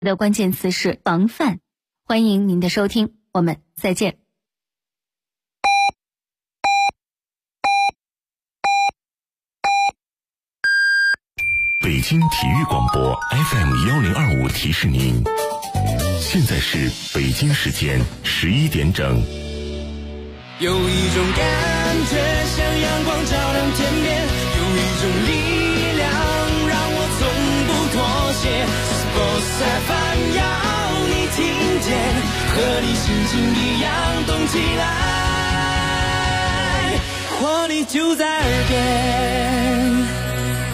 的关键词是防范。欢迎您的收听，我们再见。 北京体育广播 FM1025 提示您，现在是北京时间11点整。 有一种感觉像阳光照亮天边，有一种力量让我从不妥协。Sports FM 要你听见，和你心情一样动起来，活力就在耳边。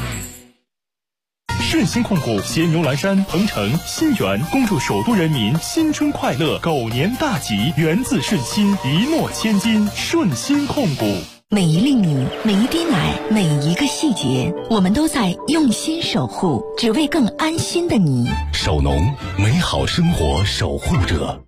顺心控股携牛栏山、鹏城、新源恭祝首都人民新春快乐，狗年大吉，源自顺心，一诺千金。顺心控股。 每一粒米，每一滴奶，每一个细节，我们都在用心守护，只为更安心的你。 首农，美好生活守护者。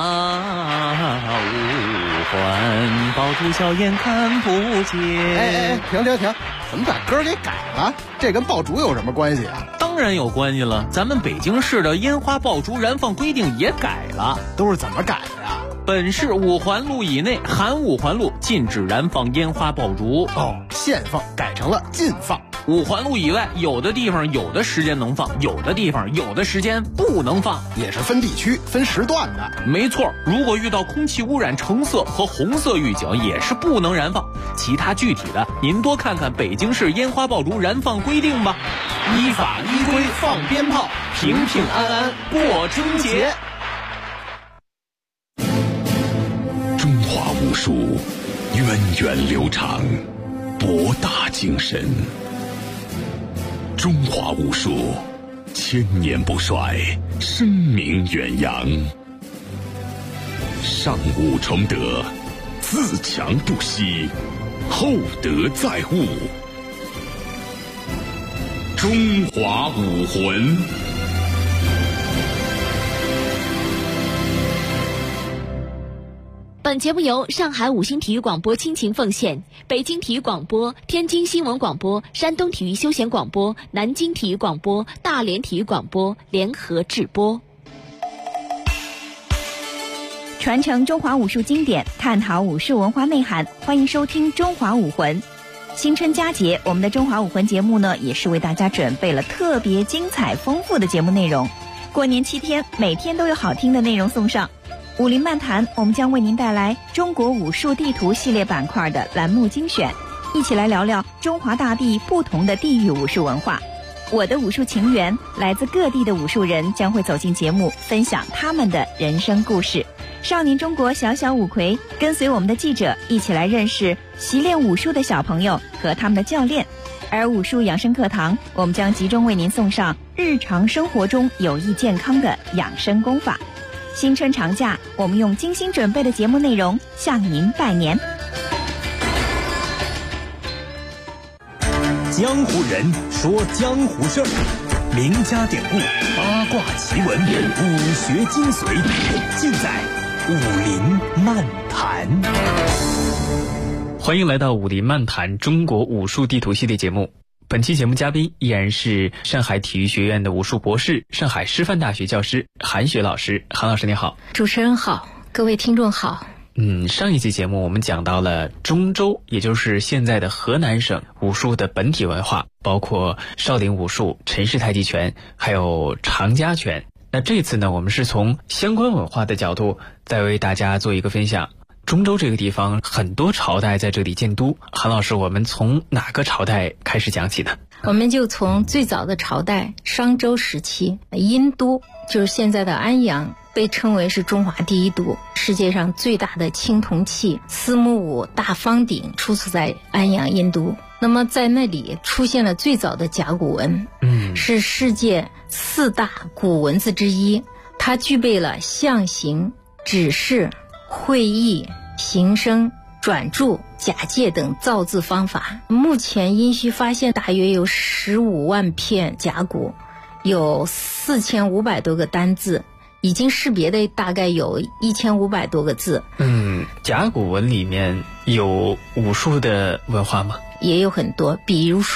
五环爆竹硝烟看不见。 停！怎么把歌给改了？这跟爆竹有什么关系啊？ 当然有关系了，咱们北京市的烟花爆竹燃放规定也改了。 都是怎么改的呀？ 本市5环路以内含5环路禁止燃放烟花爆竹。 限放改成了禁放。 5环路以外，有的地方有的时间能放，有的地方有的时间不能放， 也是分地区分时段的。 没错，如果遇到空气污染橙色和红色预警，也是不能燃放。其他具体的，您多看看北京市烟花爆竹燃放规定吧。 依法依规放鞭炮，平平安安过春节。 中华武术源远流长，博大精深。中华武术千年不衰，声名远扬。上武崇德，自强不息，厚德载物。中华武魂。 本节目由上海五星体育广播倾情奉献，北京体育广播、天津新闻广播、山东体育休闲广播、南京体育广播、大连体育广播联合制播。 传承中华武术经典，探讨武术文化内涵，欢迎收听《中华武魂》。新春佳节，我们的《中华武魂》节目呢，也是为大家准备了特别精彩丰富的节目内容。过年7天，每天都有好听的内容送上。武林漫谈，我们将为您带来中国武术地图系列板块的栏目精选，一起来聊聊中华大地不同的地域武术文化。我的武术情缘，来自各地的武术人将会走进节目，分享他们的人生故事。少年中国小小五魁，跟随我们的记者一起来认识习练武术的小朋友和他们的教练。而武术养生课堂，我们将集中为您送上日常生活中有益健康的养生功法。新春长假，我们用精心准备的节目内容向您拜年。 江湖人说江湖事儿，名家典故、八卦奇闻、武学精髓，尽在武林漫谈。 欢迎来到武林漫谈中国武术地图系列节目。本期节目嘉宾依然是上海体育学院的武术博士、上海师范大学教师韩雪老师。韩老师你好。 主持人好，各位听众好。 上一期节目我们讲到了中州，也就是现在的河南省武术的本体文化，包括少林武术、陈氏太极拳，还有长家拳。那这次呢，我们是从相关文化的角度再为大家做一个分享。中州这个地方很多朝代在这里建都，韩老师，我们从哪个朝代开始讲起呢？ 我们就从最早的朝代商周时期，殷都就是现在的安阳，被称为是中华第一都，世界上最大的青铜器司母戊大方鼎出土在安阳殷都。那么在那里出现了最早的甲骨文，是世界4大古文字之一，它具备了象形、指示、会意、形声、转注、假借等造字方法。目前殷墟发现大约有15万片甲骨，有4500多个单字，已经识别的大概有1500多个字。 甲骨文里面有武术的文化吗？ 也有很多，比如说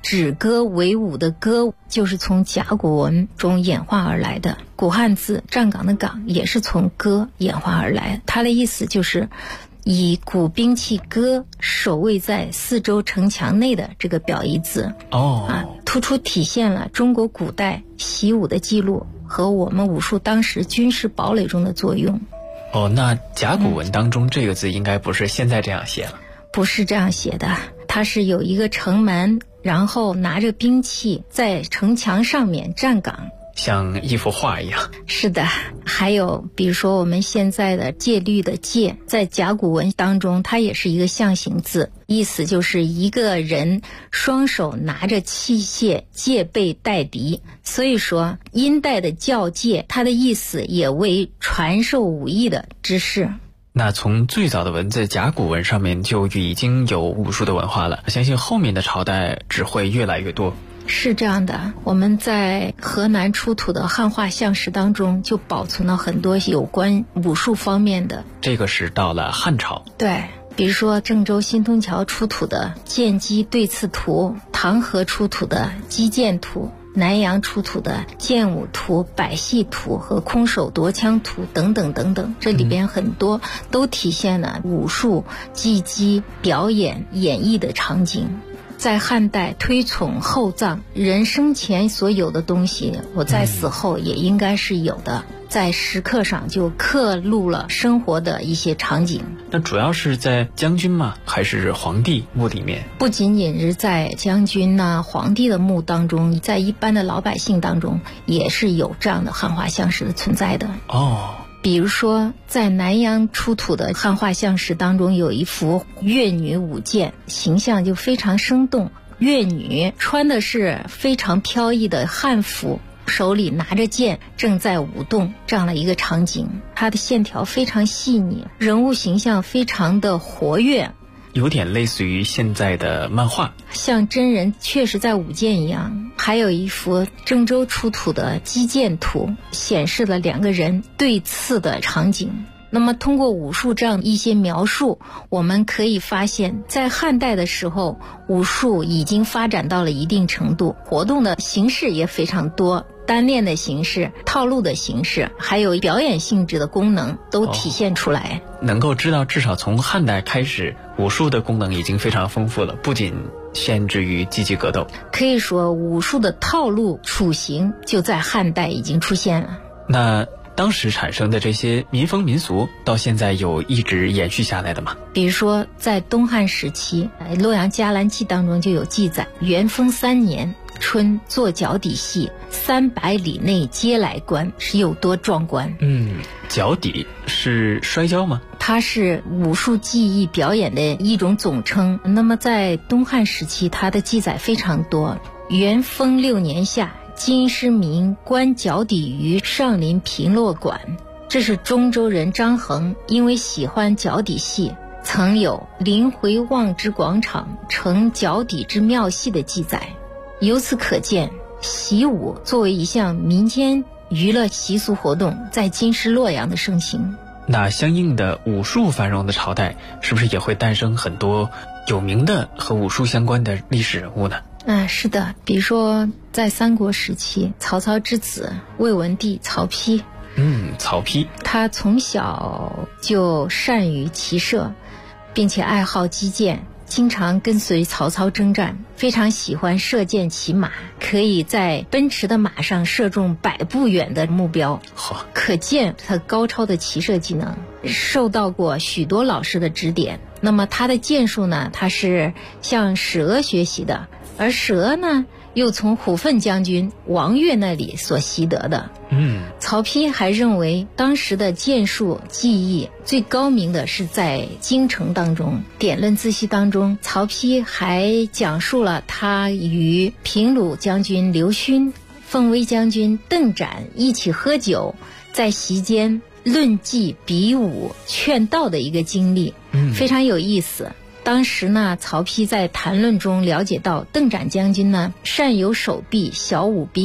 止戈为武的戈就是从甲骨文中演化而来的，古汉字站岗的岗也是从戈演化而来，它的意思就是以古兵器戈守卫在四周城墙内的这个表意字突出体现了中国古代习武的记录和我们武术当时军事堡垒中的作用。 那甲骨文当中这个字应该不是现在这样写了？ 不是这样写的，它是有一个城门，然后拿着兵器在城墙上面站岗， 像一幅画一样。 是的，还有比如说我们现在的戒律的戒，在甲骨文当中它也是一个象形字，意思就是一个人双手拿着器械，戒备待敌。所以说殷代的教戒，它的意思也为传授武艺的知识。 那从最早的文字甲骨文上面就已经有武术的文化了，相信后面的朝代只会越来越多。 是这样的，我们在河南出土的汉画像石当中就保存了很多有关武术方面的。 这个是到了汉朝。 对，比如说郑州新通桥出土的剑击对刺图，唐河出土的击剑图，南阳出土的剑舞图、百戏图和空手夺枪图等等等等，这里边很多都体现了武术技击表演演绎的场景。在汉代推崇厚葬，人生前所有的东西我在死后也应该是有的，在石刻上就刻录了生活的一些场景。 那主要是在将军吗？还是皇帝墓里面？ 不仅仅是在将军皇帝的墓当中，在一般的老百姓当中也是有这样的汉画像石的存在的。比如说在南阳出土的汉画像石当中有一幅乐女舞剑，形象就非常生动，乐女穿的是非常飘逸的汉服，手里拿着剑正在舞动，这样的一个场景。它的线条非常细腻，人物形象非常的活跃， 有点类似于现在的漫画， 像真人确实在舞剑一样。还有一幅郑州出土的击剑图，显示了两个人对刺的场景。那么通过武术这样一些描述，我们可以发现在汉代的时候，武术已经发展到了一定程度，活动的形式也非常多，单练的形式、套路的形式，还有表演性质的功能都体现出来。 能够知道至少从汉代开始，武术的功能已经非常丰富了，不仅限制于积极格斗。 可以说武术的套路雏形就在汉代已经出现了。 那当时产生的这些民风民俗到现在有一直延续下来的吗？ 比如说在东汉时期，洛阳伽蓝记当中就有记载，元丰3年春做脚底戏，300里内皆来观，是有多壮观。 脚底是摔跤吗？ 它是武术技艺表演的一种总称。那么在东汉时期它的记载非常多。元丰6年夏，金师民观脚底于上林平洛馆，这是中州人张衡因为喜欢脚底戏，曾有临回望之广场成脚底之妙戏的记载。由此可见，习武作为一项民间娱乐习俗活动，在今时洛阳的盛行。 那相应的武术繁荣的朝代，是不是也会诞生很多有名的和武术相关的历史人物呢？ 是的，比如说在三国时期，曹操之子魏文帝曹丕。 曹丕他从小就善于骑射，并且爱好击剑，经常跟随曹操征战，非常喜欢射箭骑马，可以在奔驰的马上射中100步远的目标，可见他高超的骑射技能，受到过许多老师的指点。那么他的剑术呢，他是向史娥学习的，而史娥呢又从虎贲将军王悦那里所习得的。曹丕还认为当时的剑术技艺最高明的是在京城当中。典论自析当中，曹丕还讲述了他与平鲁将军刘勋、奉威将军邓展一起喝酒，在席间论技比武劝道的一个经历，非常有意思。当时呢，曹丕在谈论中了解到，邓展将军呢善有手臂，小武兵，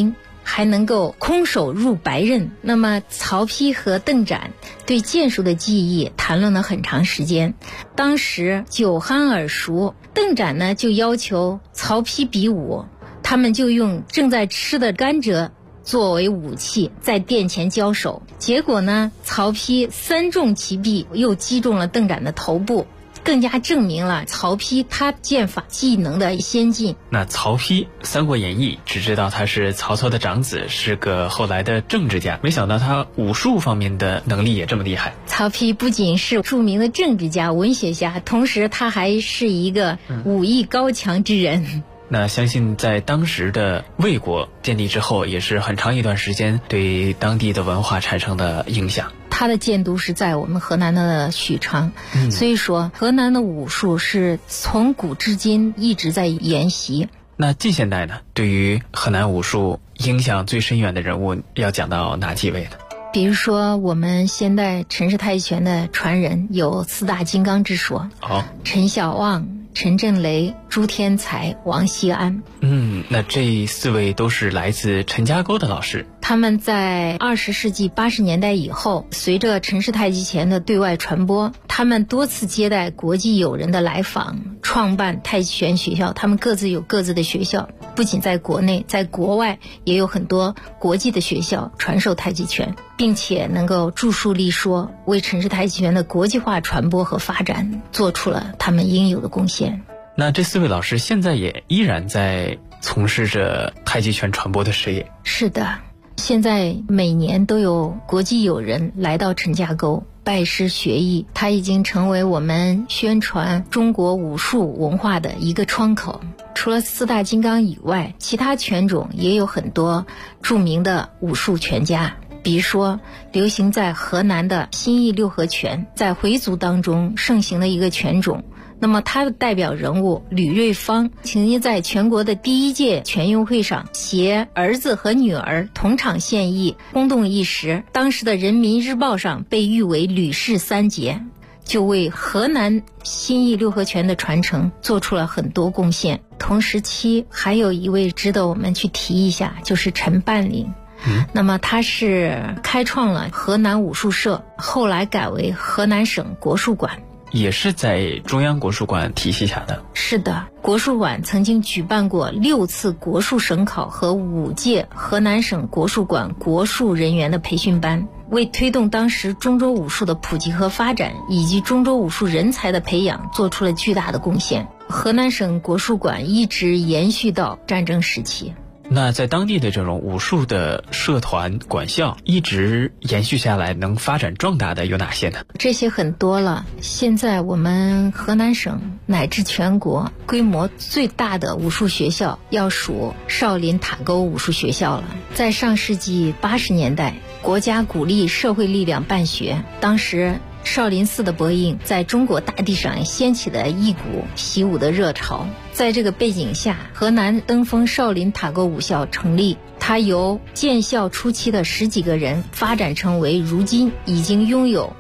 还能够空手入白刃。那么曹丕和邓展对剑术的技艺谈论了很长时间，当时酒酣耳熟，邓展呢就要求曹丕比武，他们就用正在吃的甘蔗作为武器在殿前交手，结果呢曹丕3中其臂，又击中了邓展的头部，更加证明了曹丕他剑法技能的先进。 那曹丕《三国演义》只知道他是曹操的长子，是个后来的政治家，没想到他武术方面的能力也这么厉害。 曹丕不仅是著名的政治家、文学家，同时他还是一个武艺高强之人。 那相信在当时的魏国建立之后，也是很长一段时间对当地的文化产生的影响。 他的建都是在我们河南的许昌，所以说河南的武术是从古至今一直在沿袭。 那近现代呢，对于河南武术影响最深远的人物要讲到哪几位呢？ 比如说我们现代陈氏太极拳的传人有4大金刚之说，陈小望、陈振雷、朱天才、王锡安。 那这4位都是来自陈家沟的老师。 他们在20世纪80年代以后，随着陈氏太极拳的对外传播，他们多次接待国际友人的来访，创办太极拳学校。他们各自有各自的学校，不仅在国内，在国外也有很多国际的学校传授太极拳，并且能够著书立说，为陈氏太极拳的国际化传播和发展做出了他们应有的贡献。 那这4位老师现在也依然在从事着太极拳传播的事业。 是的，现在每年都有国际友人来到陈家沟拜师学艺，它已经成为我们宣传中国武术文化的一个窗口。除了4大金刚以外，其他拳种也有很多著名的武术拳家，比如说流行在河南的新义六合拳，在回族当中盛行的一个拳种。那么他的代表人物吕瑞芳曾经在全国的第1届拳友会上携儿子和女儿同场献艺，轰动一时。当时的人民日报上被誉为吕氏3杰，就为河南新义六合拳的传承做出了很多贡献。同时期还有一位值得我们去提一下，就是陈半岭。那么他是开创了河南武术社，后来改为河南省国术馆， 也是在中央国术馆体系下的。 是的，国术馆曾经举办过6次国术省考和5届河南省国术馆国术人员的培训班，为推动当时中州武术的普及和发展，以及中州武术人才的培养做出了巨大的贡献。河南省国术馆一直延续到战争时期。 那在当地的这种武术的社团馆校一直延续下来能发展壮大的有哪些呢？ 这些很多了。现在我们河南省乃至全国规模最大的武术学校要数少林塔沟武术学校了。在上世纪80年代，国家鼓励社会力量办学，当时少林寺的博映在中国大地上掀起了一股习武的热潮。在这个背景下，河南登封少林塔沟武校成立，它由建校初期的10几个人发展成为如今已经拥有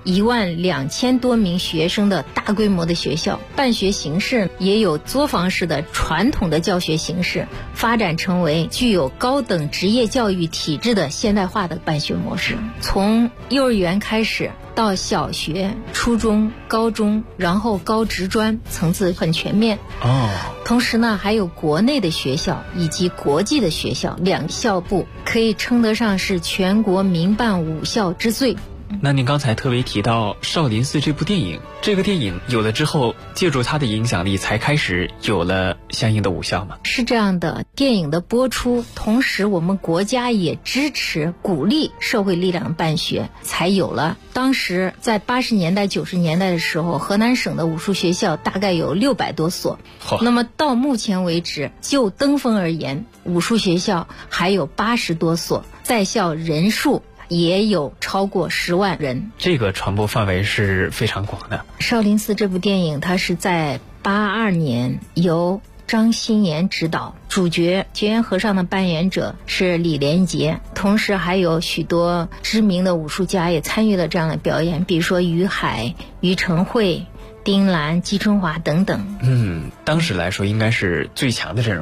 12000多名学生的大规模的学校。办学形式也有作坊式的传统的教学形式，发展成为具有高等职业教育体制的现代化的办学模式。从幼儿园开始到小学、初中、高中，然后高职专，层次很全面。同时呢，还有国内的学校以及国际的学校，2校部可以称得上是全国民办武校之最。 那您刚才特别提到少林寺这部电影，这个电影有了之后，借助它的影响力才开始有了相应的武校吗？ 是这样的，电影的播出，同时我们国家也支持鼓励社会力量办学，才有了当时在80年代90年代的时候，河南省的武术学校大概有600多所。那么到目前为止，就登封而言，武术学校还有80多所，在校人数也有超过10万人， 这个传播范围是非常广的。 少林寺这部电影，它是在82年由张新岩执导，主角觉元和尚的扮演者是李连杰，同时还有许多知名的武术家也参与了这样的表演，比如说于海、于承惠、丁兰、季春华等等。 当时来说应该是最强的阵容。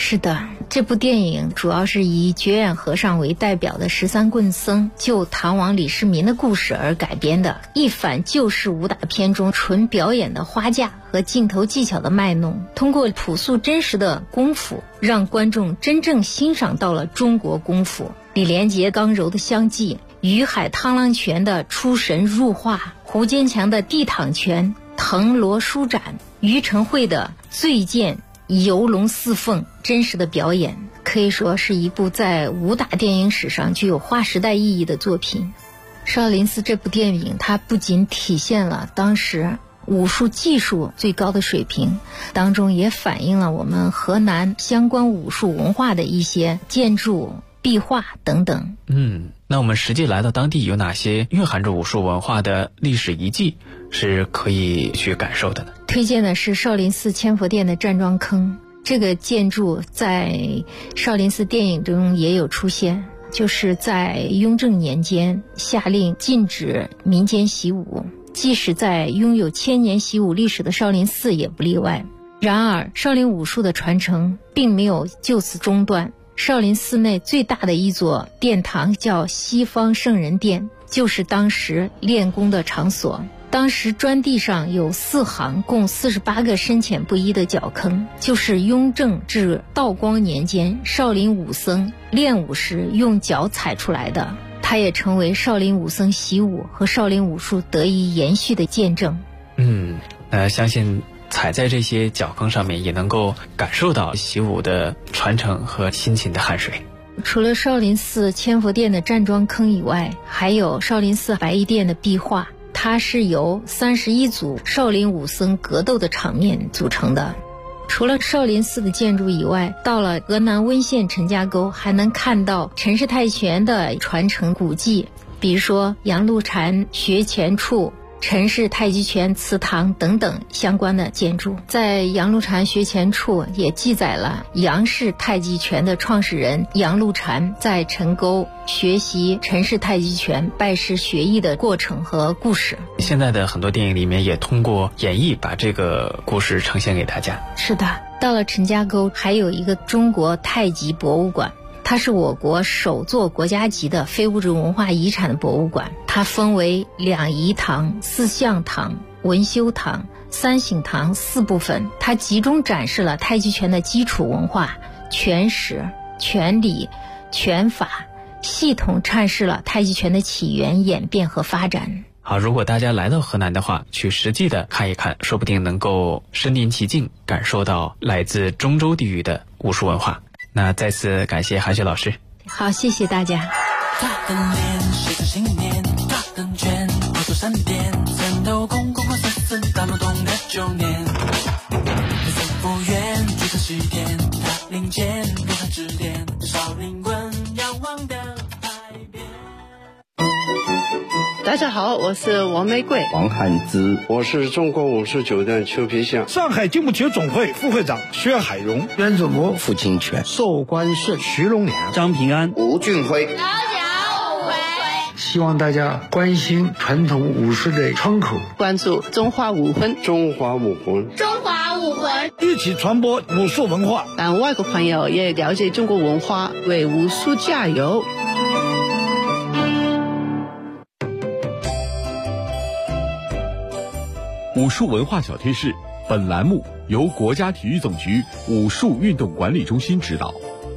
是的，这部电影主要是以觉远和尚为代表的13棍僧救唐王李世民的故事而改编的，一反旧式武打片中纯表演的花架和镜头技巧的卖弄，通过朴素真实的功夫，让观众真正欣赏到了中国功夫。李连杰刚柔的相济，于海螳螂拳的出神入化，胡坚强的地躺拳腾罗舒展，于承惠的醉剑游龙似凤，真实的表演，可以说是一部在武打电影史上具有划时代意义的作品。少林寺这部电影，它不仅体现了当时武术技术最高的水平，当中也反映了我们河南相关武术文化的一些建筑、壁画等等。 那我们实际来到当地，有哪些蕴含着武术文化的历史遗迹是可以去感受的呢？ 推荐的是少林寺千佛殿的站桩坑，这个建筑在少林寺电影中也有出现，就是在雍正年间下令禁止民间习武，即使在拥有1000年习武历史的少林寺也不例外。然而少林武术的传承并没有就此中断，少林寺内最大的一座殿堂叫西方圣人殿，就是当时练功的场所。当时砖地上有4行共48个深浅不一的脚坑，就是雍正至道光年间少林武僧练武时用脚踩出来的，它也成为少林武僧习武和少林武术得以延续的见证。 相信踩在这些脚坑上面，也能够感受到习武的传承和辛勤的汗水。 除了少林寺千佛殿的站桩坑以外，还有少林寺白衣殿的壁画，它是由31组少林武僧格斗的场面组成的。除了少林寺的建筑以外，到了河南温县陈家沟，还能看到陈氏太极拳的传承古迹，比如说杨露禅学拳处、陈氏太极拳祠堂等等相关的建筑。在杨露禅学拳处也记载了杨氏太极拳的创始人杨露禅在陈沟学习陈氏太极拳拜师学艺的过程和故事。 现在的很多电影里面也通过演绎把这个故事呈现给大家。 是的，到了陈家沟还有一个中国太极博物馆，它是我国首座国家级的非物质文化遗产的博物馆，它分为2仪堂、4象堂、文修堂、3醒堂4部分，它集中展示了太极拳的基础文化、拳史、拳理、拳法，系统阐释了太极拳的起源、演变和发展。 好，如果大家来到河南的话，去实际的看一看，说不定能够身临其境，感受到来自中州地域的武术文化。那再次感谢韩雪老师。 好，谢谢大家。 大灯脸写着信念，大灯卷化作闪电，三头空空空森森，大脑洞的9年。黑色复原聚成西天，他领剑流传指点，少林棍仰望的海边。 大家好，我是王玫瑰、 王汉之，我是中国武术九段邱皮相， 上海金木球总会副会长薛海荣， 袁祖国、傅清泉、 寿关顺、 徐龙良、 张平安、 吴俊辉。 小武辉， 希望大家关心传统武术的窗口， 关注中华武魂， 中华武魂， 中华武魂， 一起传播武术文化， 让外国朋友也了解中国文化，为武术加油。 武术文化小贴士，本栏目由国家体育总局武术运动管理中心指导。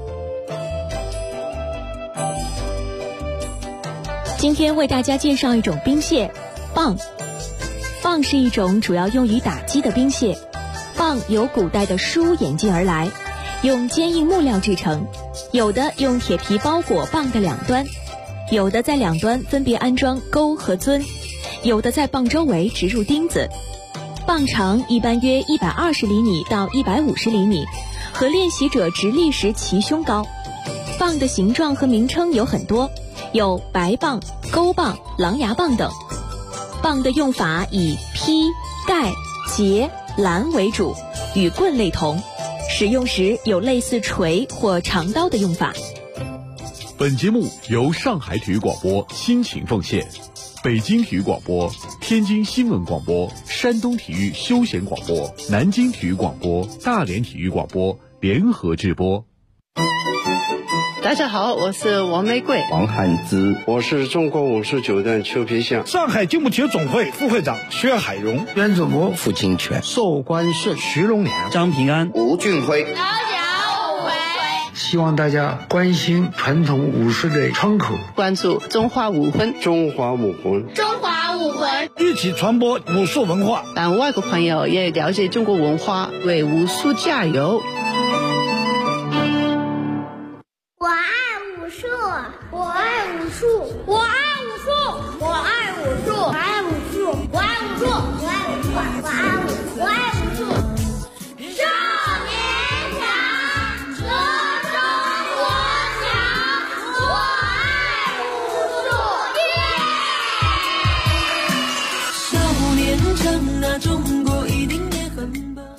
今天为大家介绍一种兵械——棒。棒是一种主要用于打击的兵械。棒由古代的书演进而来，用坚硬木料制成，有的用铁皮包裹棒的两端，有的在两端分别安装钩和尊，有的在棒周围植入钉子。棒长一般约120厘米到150厘米，和练习者直立时齐胸高。棒的形状和名称有很多，有白棒、钩棒、狼牙棒等。棒的用法以劈、盖、截、拦为主，与棍类同，使用时有类似锤或长刀的用法。 本节目由上海体育广播辛勤奉献，北京体育广播、天津新闻广播、山东体育休闲广播、南京体育广播、大连体育广播联合直播。 大家好，我是王玫瑰、 王汉之，我是中国武术九段邱皮相， 上海竞步体育总会副会长薛海荣， 袁祖模、 傅清泉、 寿关顺、 徐荣良、 张平安、 吴俊辉。 希望大家关心传统武术的窗口， 关注中华武魂， 中华武魂， 中华武魂， 一起传播武术文化， 让外国朋友也了解中国文化，为武术加油。 我爱武术，我爱武术，我爱武术，我爱武术，我爱武术，我爱武术，我爱武术，我爱武术，我爱武术。少年强，则中国强，我爱武术。 少年强啊，中国一定也很棒。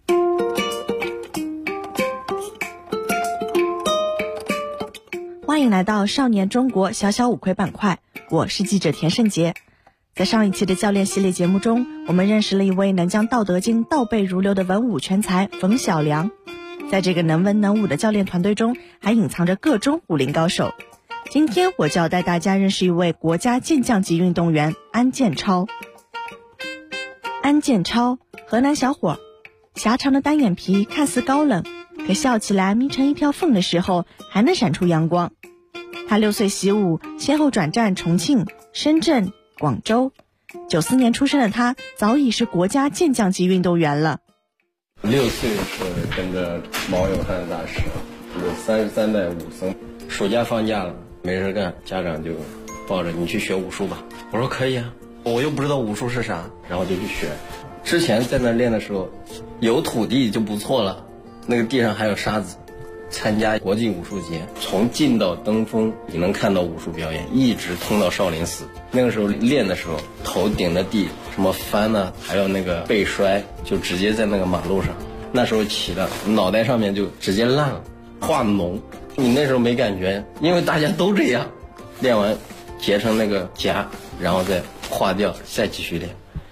欢迎来到少年中国小小五魁板块，我是记者田胜杰。在上一期的教练系列节目中，我们认识了一位能将《道德经》倒背如流的文武全才冯小良。在这个能文能武的教练团队中，还隐藏着各种武林高手。今天我就要带大家认识一位国家健将级运动员安建超。安建超，河南小伙，狭长的单眼皮看似高冷，可笑起来眯成一条缝的时候还能闪出阳光。他6岁习武，先后转战重庆、深圳、广州。94年出生的他早已是国家健将级运动员了。 6岁是跟着毛永汉大师，有33代武僧。暑假放假了没事干，家长就抱着你去学武术吧。我说可以啊，我又不知道武术是啥，然后就去学。之前在那练的时候，有土地就不错了，那个地上还有沙子。参加国际武术节，从进到登封，你能看到武术表演，一直通到少林寺。那个时候练的时候，头顶着地，什么翻呢，还有那个背摔，就直接在那个马路上。那时候起的脑袋上面就直接烂了，化脓。你那时候没感觉，因为大家都这样。练完结成那个痂，然后再化掉，再继续练。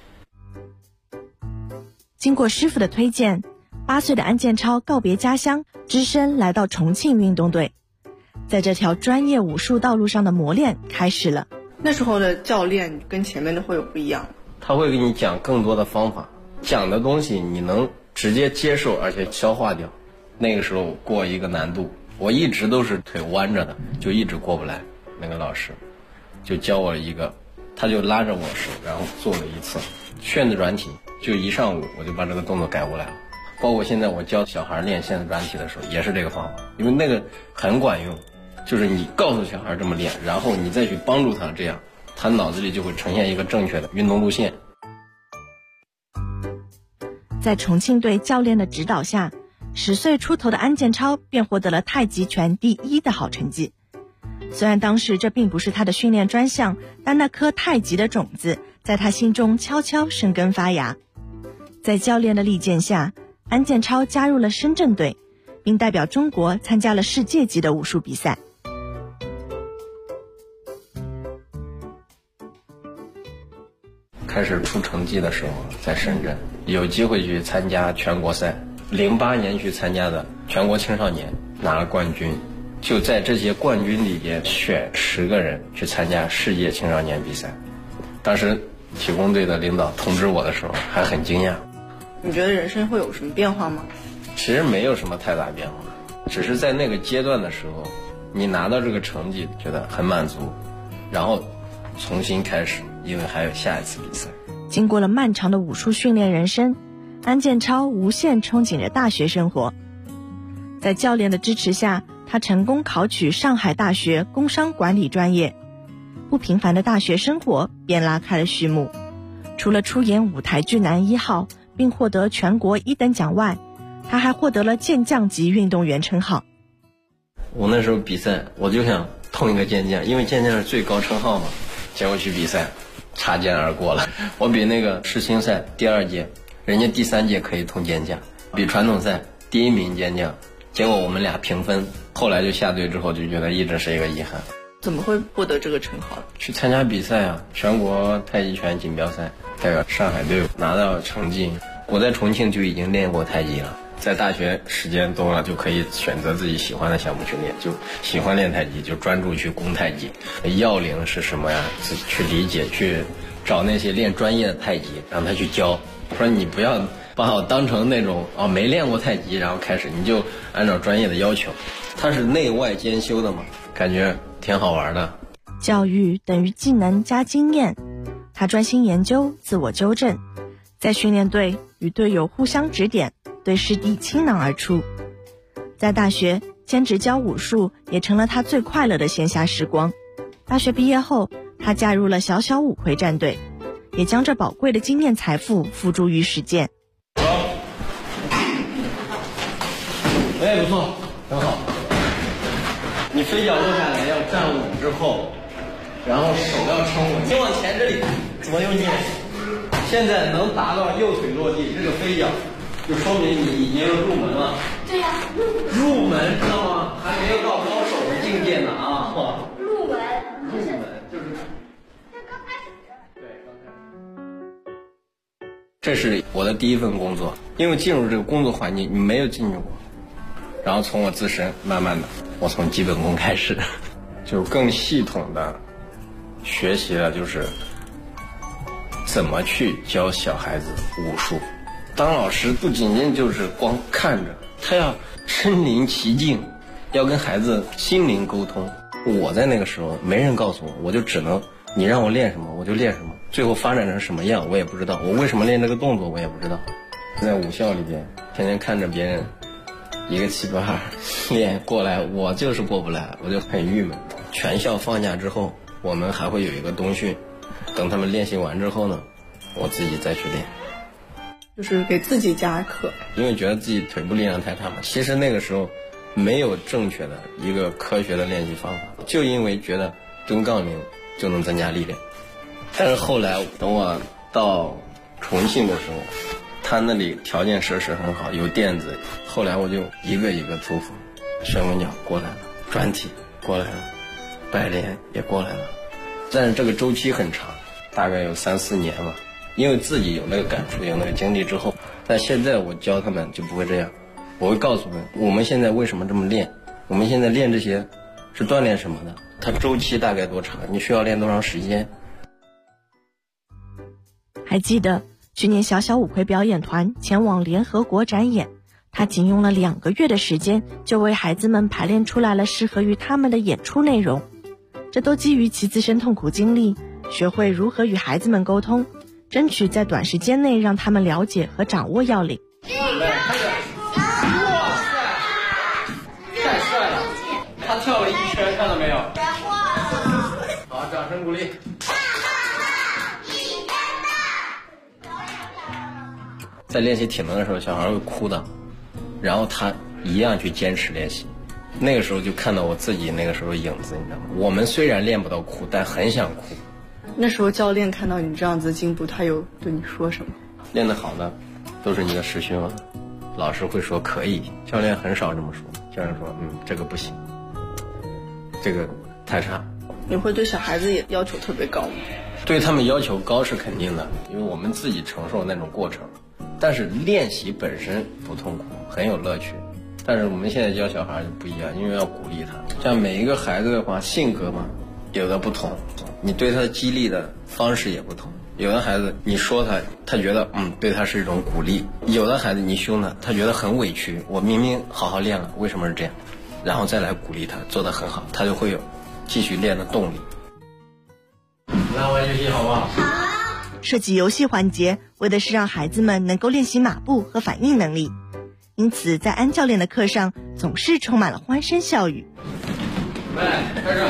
经过师傅的推荐，8岁的安建超告别家乡，只身来到重庆运动队。在这条专业武术道路上的磨练开始了。 那时候的教练跟前面的会有不一样， 他会给你讲更多的方法，讲的东西你能直接接受而且消化掉。那个时候过一个难度，我一直都是腿弯着的，就一直过不来。那个老师就教我一个，他就拉着我手，然后做了一次旋子转体，就一上午我就把这个动作改过来了。包括现在我教小孩练旋子转体的时候也是这个方法，因为那个很管用，就是你告诉小孩这么练，然后你再去帮助他，这样他脑子里就会呈现一个正确的运动路线。 在重庆队教练的指导下，10岁出头的安建超便获得了太极拳第1的好成绩。虽然当时这并不是他的训练专项，但那颗太极的种子在他心中悄悄生根发芽。在教练的力荐下，安建超加入了深圳队，并代表中国参加了世界级的武术比赛。 开始出成绩的时候，在深圳有机会去参加全国赛，08年去参加的全国青少年拿了冠军，就在这些冠军里边选10个人去参加世界青少年比赛。当时体工队的领导通知我的时候还很惊讶。 你觉得人生会有什么变化吗？ 其实没有什么太大变化，只是在那个阶段的时候，你拿到这个成绩觉得很满足，然后重新开始，因为还有下一次比赛。 经过了漫长的武术训练人生，安建超无限憧憬着大学生活。在教练的支持下，他成功考取上海大学工商管理专业。不平凡的大学生活便拉开了序幕。除了出演舞台剧男1号并获得全国1等奖外，他还获得了健将级运动员称号。 我那时候比赛，我就想通一个健将，因为健将是最高称号嘛。结果去比赛，擦肩而过了。我比那个世青赛第2届，人家第3届可以通健将，比传统赛第1名健将。结果我们俩平分，后来就下队之后就觉得一直是一个遗憾。 怎么会获得这个称号？ 去参加比赛啊，全国太极拳锦标赛，代表上海队拿到成绩。我在重庆就已经练过太极了， 在大学时间多了，就可以选择自己喜欢的项目去练，就喜欢练太极就专注去攻太极，要领是什么呀，自己去理解，去找那些练专业的太极让他去教。我说你不要把我当成那种没练过太极然后开始，你就按照专业的要求，它是内外兼修的嘛，感觉挺好玩的。 教育等于技能加经验，他专心研究，自我纠正，在训练队与队友互相指点，对师弟倾囊而出。在大学兼职教武术也成了他最快乐的闲暇时光。大学毕业后，他加入了小小五魁战队，也将这宝贵的经验财富付诸于实践。 哎，不错，很好。你飞脚落下来要站稳之后，然后手要撑稳，你往前这里，左右捏。现在能达到右腿落地，这个飞脚就说明你已经入门了。 对呀， 入门知道吗？还没有到高手的境界呢啊！ 入门就是这是我的第一份工作，因为进入这个工作环境你没有进去过，然后从我自身慢慢的，我从基本功开始，就更系统的学习了，就是怎么去教小孩子武术。当老师不仅仅就是光看着，他要身临其境，要跟孩子心灵沟通。我在那个时候没人告诉我，我就只能你让我练什么我就练什么，最后发展成什么样我也不知道，我为什么练这个动作我也不知道。在武校里边天天看着别人一个7、8练过来，我就是过不来，我就很郁闷。全校放假之后，我们还会有一个冬训，等他们练习完之后呢，我自己再去练， 就是给自己加课。 因为觉得自己腿部力量太差嘛。其实那个时候没有正确的一个科学的练习方法，就因为觉得蹲杠铃就能增加力量。但是后来等我到重庆的时候，他那里条件设施很好，有垫子，后来我就一个一个突破，旋滚脚过来了，转体过来了，摆连也过来了。但是这个周期很长，大概有3、4年吧。因为自己有那个感触，有那个经历之后，但现在我教他们就不会这样，我会告诉他们我们现在为什么这么练，我们现在练这些是锻炼什么的，它周期大概多长，你需要练多长时间。 还记得去年小小五魁表演团前往联合国展演，他仅用了2个月的时间就为孩子们排练出来了适合于他们的演出内容。这都基于其自身痛苦经历，学会如何与孩子们沟通，争取在短时间内让他们了解和掌握要领。 哇塞，太帅了！他跳了1圈，看到没有？好，掌声鼓励。在练习体能的时候，小孩会哭的，然后他一样去坚持练习。那个时候就看到我自己那个时候影子，你知道吗？我们虽然练不到哭，但很想哭。 那时候教练看到你这样子进步，他有对你说什么？ 练得好的都是你的师兄，老师会说可以，教练很少这么说。教练说这个不行，这个太差。 你会对小孩子也要求特别高吗？ 对他们要求高是肯定的，因为我们自己承受那种过程，但是练习本身不痛苦，很有乐趣。但是我们现在教小孩就不一样，因为要鼓励他。像每一个孩子的话，性格嘛有的不同，你对他激励的方式也不同。有的孩子你说他觉得对他是一种鼓励；有的孩子你凶他觉得很委屈，我明明好好练了，为什么是这样？然后再来鼓励他做得很好，他就会有继续练的动力。来玩游戏好不好？ 好。设计游戏环节为的是让孩子们能够练习马步和反应能力，因此在安教练的课上总是充满了欢声笑语。 来，开始。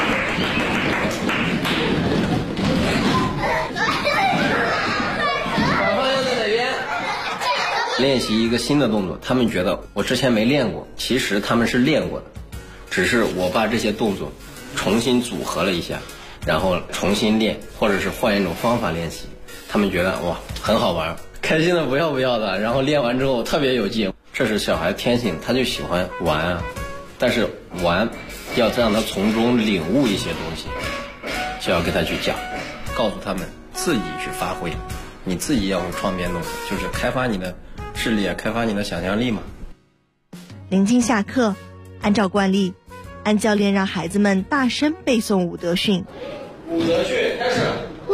反方向在哪边？练习一个新的动作，他们觉得我之前没练过，其实他们是练过的，只是我把这些动作重新组合了一下，然后重新练，或者是换一种方法练习，他们觉得哇很好玩，开心的不要不要的，然后练完之后特别有劲。这是小孩天性，他就喜欢玩啊，但是玩要让他从中领悟一些东西，就要给他去讲，告诉他们自己去发挥，你自己要有创编动作，就是开发你的智力开发你的想象力嘛。 临近下课，按照惯例，安教练让孩子们大声背诵武德训。 武德训开始。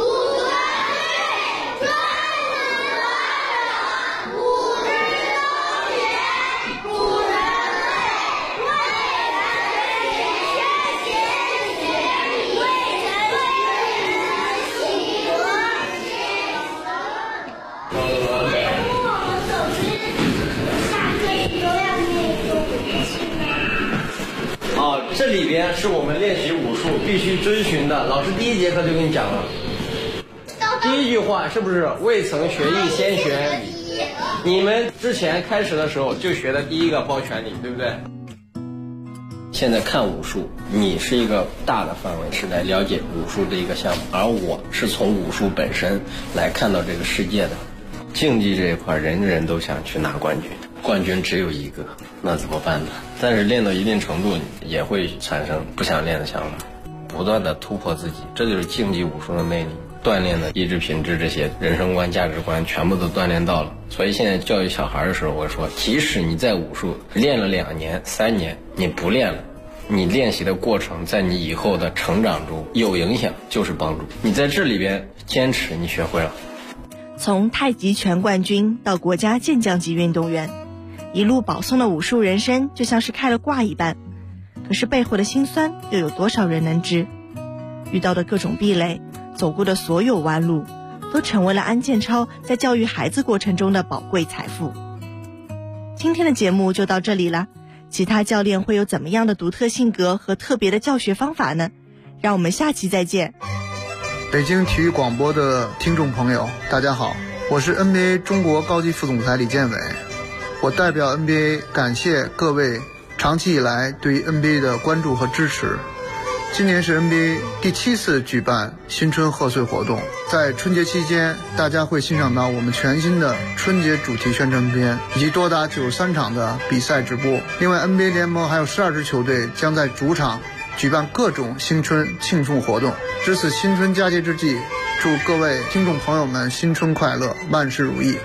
这里边是我们练习武术必须遵循的，老师第一节课就跟你讲了。第一句话是不是未曾学艺先学礼？你们之前开始的时候就学的第一个抱拳礼，对不对？现在看武术，你是一个大的范围是来了解武术的一个项目，而我是从武术本身来看到这个世界的。竞技这一块，人人都想去拿冠军，冠军只有一个，那怎么办呢？但是练到一定程度，也会产生不想练的想法，不断的突破自己，这就是竞技武术的魅力。锻炼的意志品质，这些人生观、价值观全部都锻炼到了。所以现在教育小孩的时候，我说，即使你在武术练了2年、3年，你不练了，你练习的过程在你以后的成长中有影响，就是帮助你在这里边坚持，你学会了。 从太极拳冠军到国家健将级运动员，一路保送的武术人生就像是开了挂一般，可是背后的辛酸又有多少人能知？遇到的各种壁垒，走过的所有弯路，都成为了安建超在教育孩子过程中的宝贵财富。今天的节目就到这里了，其他教练会有怎么样的独特性格和特别的教学方法呢？让我们下期再见。 北京体育广播的听众朋友，大家好，我是 NBA 中国高级副总裁李建伟。我代表 NBA 感谢各位长期以来对 NBA 的关注和支持。今年是 NBA 第7次举办新春贺岁活动，在春节期间，大家会欣赏到我们全新的春节主题宣传片，以及多达93场的比赛直播。另外 NBA 联盟还有12支球队将在主场举办各种新春庆祝活动。值此新春佳节之际，祝各位听众朋友们新春快乐，万事如意。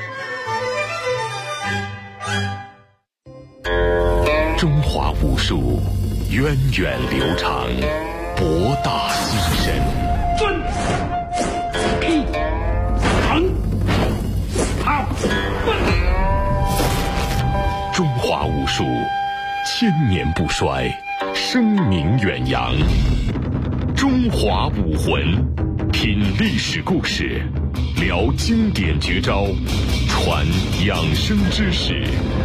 中华武术源远流长，博大精深。 蹲、劈、横、跑、奔。 中华武术1000年不衰，声名远扬。中华武魂，品历史故事，聊经典绝招，传养生知识。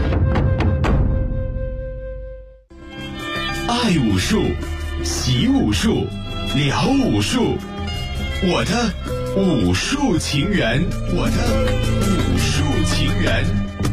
爱武术，习武术，聊武术，我的武术情缘，我的武术情缘。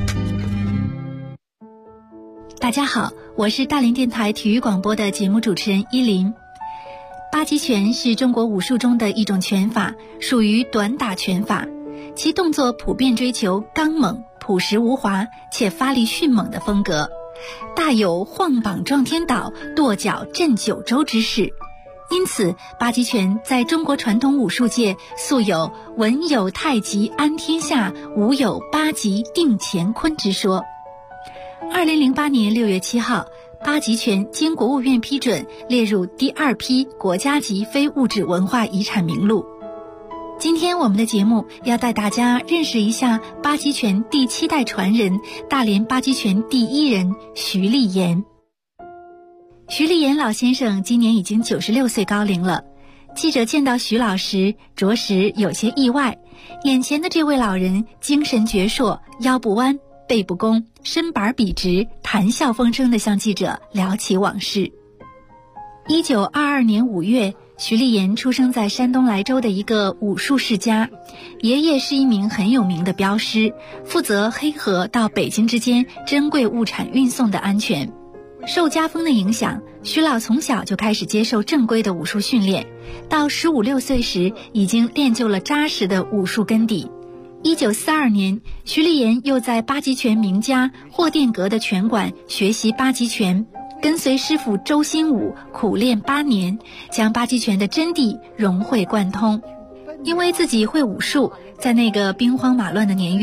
大家好，我是大连电台体育广播的节目主持人依林。八极拳是中国武术中的一种拳法，属于短打拳法，其动作普遍追求刚猛、朴实无华且发力迅猛的风格，大有晃膀撞天倒、跺脚震九州之势。因此八极拳在中国传统武术界素有文有太极安天下，武有八极定乾坤之说。2008年6月7号，八极拳经国务院批准列入第2批国家级非物质文化遗产名录。今天我们的节目要带大家认识一下八极拳第7代传人，大连八极拳第1人徐立言。徐立言老先生今年已经96岁高龄了。记者见到徐老时着实有些意外，眼前的这位老人精神矍铄，腰不弯背不弓，身板笔直，谈笑风生地向记者聊起往事。1922年5月，徐立言出生在山东莱州的一个武术世家，爷爷是一名很有名的镖师，负责黑河到北京之间珍贵物产运送的安全。受家风的影响，徐老从小就开始接受正规的武术训练，到15、16岁时已经练就了扎实的武术根底。1942年，徐立言又在八极拳名家霍殿阁的拳馆学习八极拳，跟随师傅周新武苦练8年，将八极拳的真谛融会贯通。因为自己会武术，在那个兵荒马乱的年月，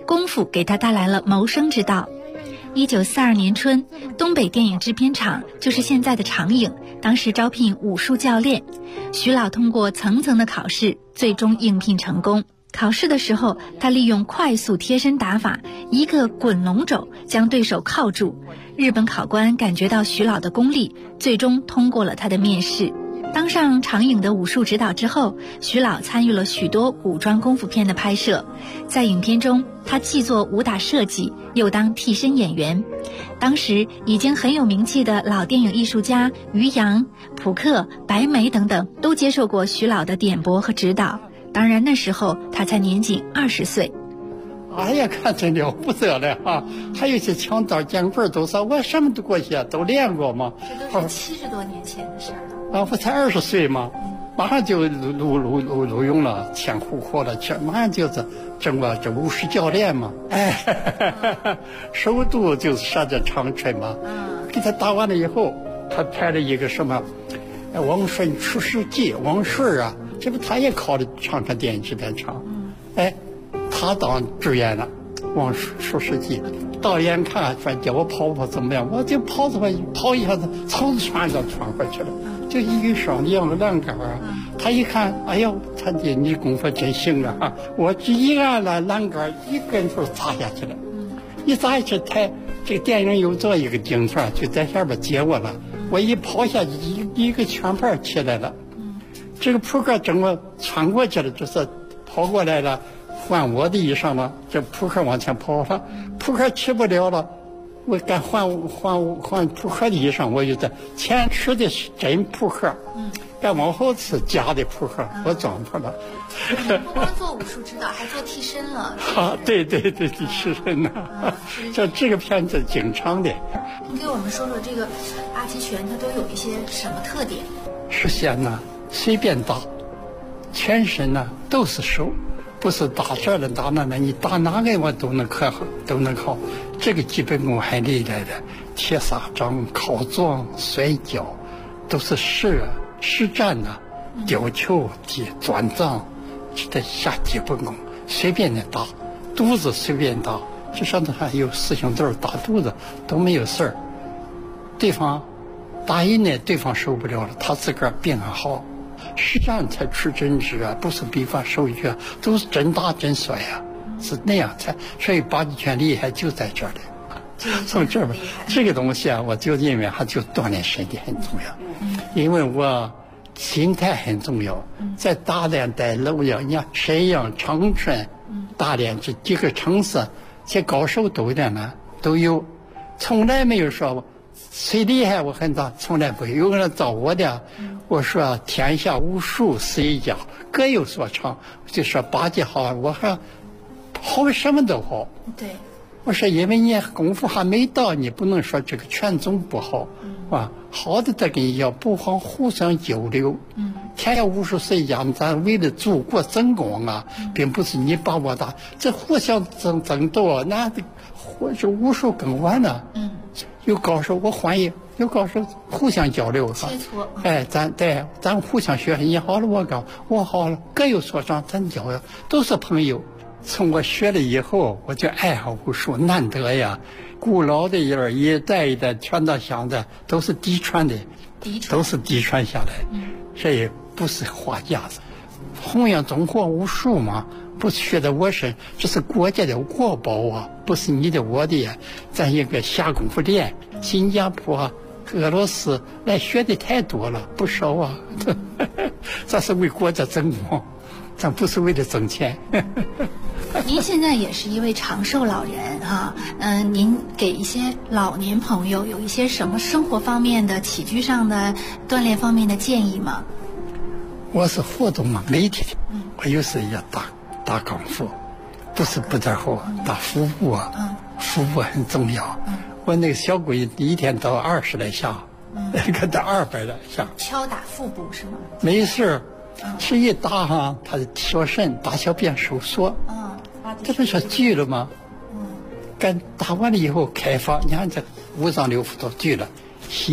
功夫给他带来了谋生之道。1942年春，东北电影制片厂，就是现在的长影，当时招聘武术教练。徐老通过层层的考试，最终应聘成功。考试的时候，他利用快速贴身打法，一个滚龙肘将对手铐住。日本考官感觉到徐老的功力，最终通过了他的面试。当上长影的武术指导之后，徐老参与了许多古装功夫片的拍摄。在影片中，他既做武打设计，又当替身演员。当时已经很有名气的老电影艺术家于洋、普克、白眉等等，都接受过徐老的点拨和指导。当然那时候他才年仅20岁。 哎呀，看真了不得了啊！还有些枪刀剑棍都是我什么都过去都练过嘛。 这都是70多年前的事儿了。 啊，我才20岁嘛，马上就录用了，填户口了，马上就是整个这武术教练嘛。哎，首都就是上这长春嘛。给他打完了以后，他拍了一个什么《王顺出师记》，王顺啊，这不他也考了长春电影制片厂。哎，他当主演了《王顺出师记》。导演看说叫我跑怎么样，我就跑这么跑一下子，草子穿回去了。就一双两个栏杆啊，他一看，哎呦，他姐你功夫真行啊！我这一按了栏杆，一跟头砸下去了。一砸下去，这个电影又做一个镜头，就在下边接我了。我一跑下去，一个拳牌起来了。这个扑克整个穿过去了，就是跑过来了，换我的衣裳了。这扑克往前跑了，扑克起不了了。我敢换扑克的衣裳，我就在前吃的是真扑克，敢往后吃假的扑克，我装不了。 不光做武术指导，还做替身了。 啊，对，替身呐。这个片子经常的。 您给我们说说这个八极拳，它都有一些什么特点？ 首先呢，随便打，全身呢都是手。不是打这的打那的，你打哪个我都能考。这个基本功还历来的铁砂掌、靠撞、摔跤，都是实战呐，吊球、转掌，这得下基本功，随便的打，肚子随便打，这上头还有4兄弟打肚子都没有事儿。对方打赢呢，对方受不了了，他自个儿病还好。实战才出真知啊，不是比方手语啊，都是真打真摔啊，是那样才。所以八极拳厉害就在这里。从这边这个东西啊，我就认为还就锻炼身体很重要，因为我心态很重要。在大连、在洛阳、沈阳、长春、大连这几个城市，这高手都有，从来没有说谁厉害我很大，从来不会有人找我的。我说天下武术是一家，各有所长。就说八极好，我还好什么都好。 对， 我说因为你功夫还没到，你不能说这个拳种不好，啊，好的得跟你要不妨互相交流。天下武术是一家，咱为了祖国争光啊，并不是你把我打，这互相争斗，那或者武术更完了。有高手我欢迎，有高手互相交流哈。哎，咱互相学，你好了我好了，各有所长，咱交流都是朋友。从我学了以后，我就爱好武术，难得呀。古老的人一代一代传到现在，都是嫡传下来，这也不是花架子。弘扬中国武术嘛，不是学在我身，这是国家的国宝啊，不是你的我的呀。咱一个下功夫练，新加坡啊、俄罗斯来学的太多了，不少啊。咱是为国家争光，咱不是为了挣钱。 您现在也是一位长寿老人哈，您给一些老年朋友有一些什么生活方面的、起居上的、锻炼方面的建议吗？ 我是活动嘛，媒体的，我有时也打功夫，不是不太好，打腹部啊，腹部很重要。我那个小姑娘一天到20来下，给她200来下。 敲打腹部是吗？ 没事，是一打哈，她的小肾、大小便收缩。这不是锯了吗？干打完了以后开发，你看这5脏6腑都锯了，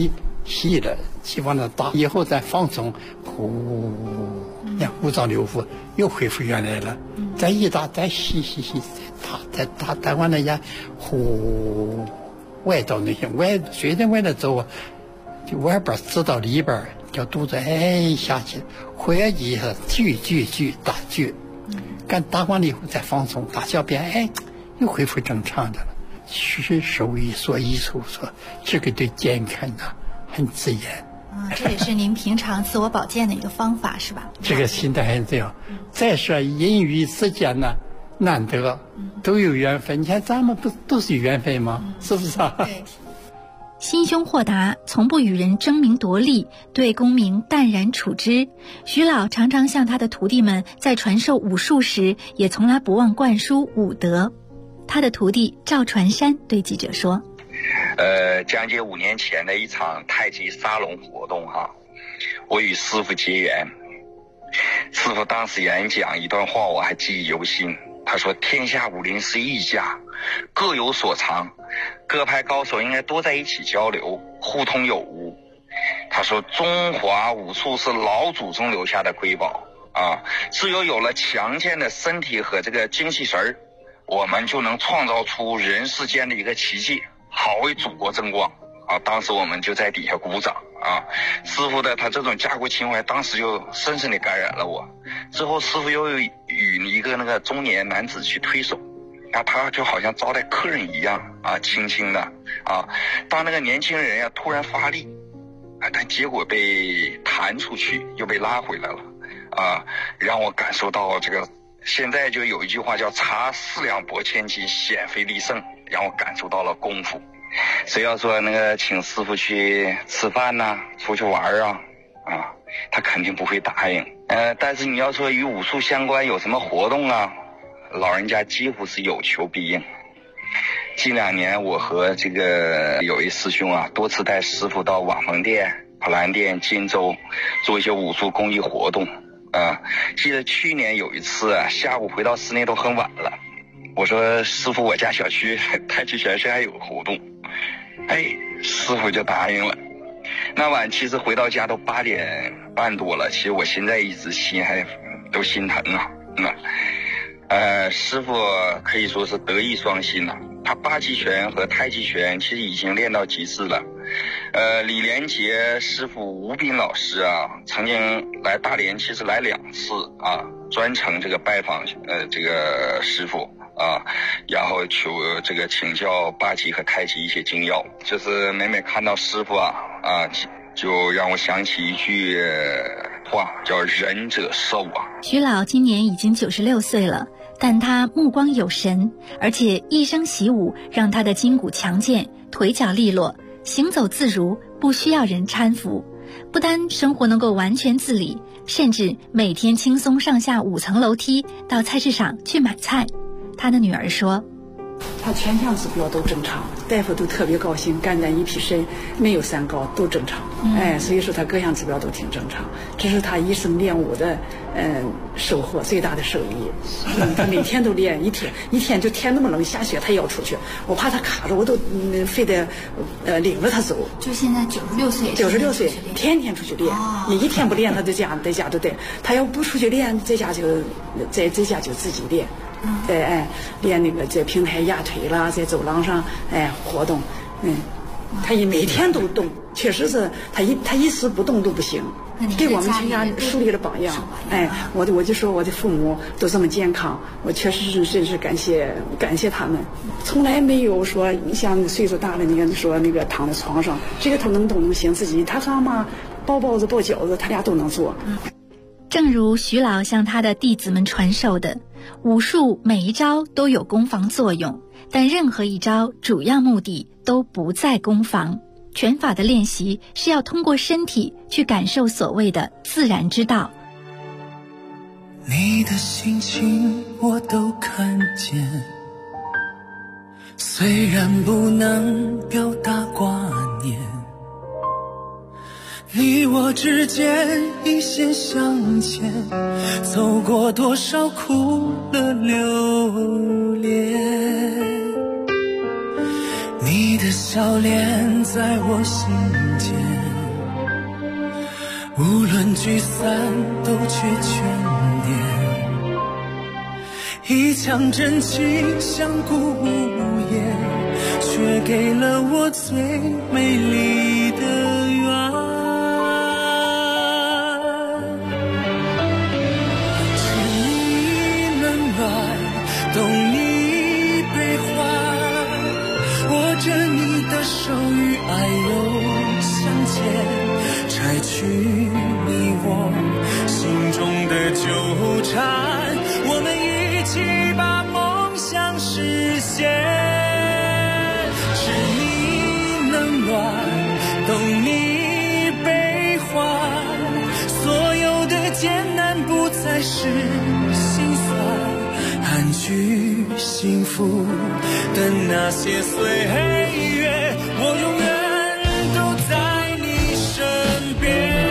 细了，基本上打以后再放松，呼，五脏六腑又恢复原来了。再一打，再细，再打完了呀，呼，外到那些外，随着外头走，就外边直到里边，叫肚子下去，回一下锯打锯，干打完了以后再放松，打小便又恢复正常的了。虚手一缩一收缩，这个对健康呢很自然。 这也是您平常自我保健的一个方法，是吧？ 这个心态很重要。再说人与之间呢，难得都有缘分。你看咱们不都是缘分吗？是不是啊？ 对。心胸豁达，从不与人争名夺利，对功名淡然处之。徐老常常向他的徒弟们在传授武术时，也从来不忘灌输武德。他的徒弟赵传山对记者说： 将近5年前的一场太极沙龙活动我与师父结缘。师父当时演讲一段话我还记忆犹新，他说天下武林是一家，各有所长，各派高手应该多在一起交流，互通有无。他说中华武术是老祖宗留下的瑰宝只有了强健的身体和这个精气神儿，我们就能创造出人世间的一个奇迹，好为祖国争光当时我们就在底下鼓掌师傅的他这种家国情怀当时就深深地感染了我。之后师傅又与一个那个中年男子去推手他就好像招待客人一样轻轻的当那个年轻人突然发力但结果被弹出去又被拉回来了让我感受到这个现在就有一句话叫茶4两拨千斤，显非力胜，让我感受到了功夫。谁要说那个请师傅去吃饭出去玩他肯定不会答应。但是你要说与武术相关有什么活动老人家几乎是有求必应。近2年我和这个有一师兄多次带师傅到网红店、普兰店、荆州做一些武术公益活动记得去年有一次下午回到室内都很晚了，我说师傅我家小区太极拳社还有活动，师傅就答应了。那晚其实回到家都8点半多了，其实我现在一直心还都心疼师傅可以说是德艺双馨他8极拳和太极拳其实已经练到极致了。李连杰师傅吴斌老师曾经来大连，其实来2次专程这个拜访这个师傅然后请教8极和太极一些精要。就是每看到师傅就让我想起一句话，叫仁者寿徐老今年已经96岁了，但他目光有神，而且一生习武让他的筋骨强健，腿脚利落，行走自如，不需要人搀扶。不单生活能够完全自理，甚至每天轻松上下5层楼梯到菜市场去买菜。他的女儿说， 他全项指标都正常，大夫都特别高兴，肝胆胰脾肾没有3高，都正常。所以说他各项指标都挺正常，这是他一生练武的收获，最大的收益。他每天都练，一天就天那么冷下雪他也要出去，我怕他卡着，我都非得领着他走。 就现在 96岁天天出去练，你一天不练他在家都得，他要不出去练，在家就自己练。练那个在平台压腿啦，在走廊上活动，他每天都动，确实是他一时不动都不行，给我们全家树立了榜样。我就说我的父母都这么健康，我确实是真是感谢他们，从来没有说像岁数大了那个说那个躺在床上，这个他都能行自己，他妈妈包包子包饺子他俩都能做。 正如徐老向他的弟子们传授的，武术每一招都有攻防作用，但任何一招主要目的都不在攻防。拳法的练习是要通过身体去感受所谓的自然之道。 你的心情我都看见，虽然不能表达挂念，你我之间一线相牵，走过多少苦乐流连，你的笑脸在我心间无论聚散都缺全点，一腔真情相顾无言，却给了我最美丽的缘。知你冷暖，懂你悲欢，握着你的手与爱又相牵，拆去你我心中的纠缠，我们一起把梦想实现。知你冷暖，懂你悲欢，所有的艰难不再是心酸，安居幸福的那些岁月，我永远都在你身边。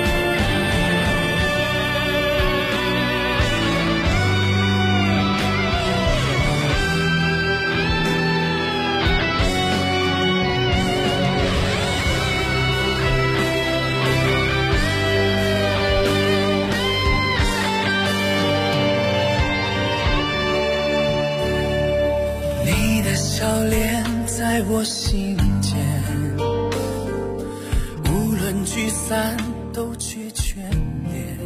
你的笑脸在我心间，无论聚散都缺全点，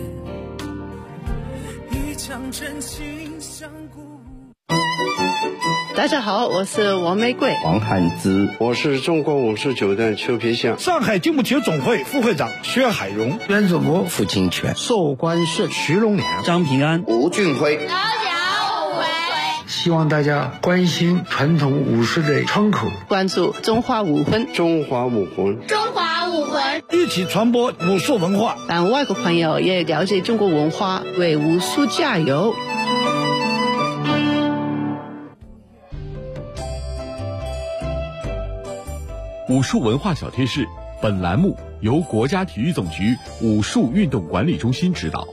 一腔真情相顾。 大家好，我是王玫瑰。 王汉之，我是中国武术九段邱皮相。 上海金木球总会副会长薛海荣。 原主播傅金泉、寿官社徐荣良、 张平安、 吴俊辉。 希望大家关心传统武术的窗口， 关注中华武魂， 中华武魂， 中华武魂， 一起传播武术文化， 让外国朋友也了解中国文化，为武术加油。 武术文化小贴士，本栏目由国家体育总局武术运动管理中心指导。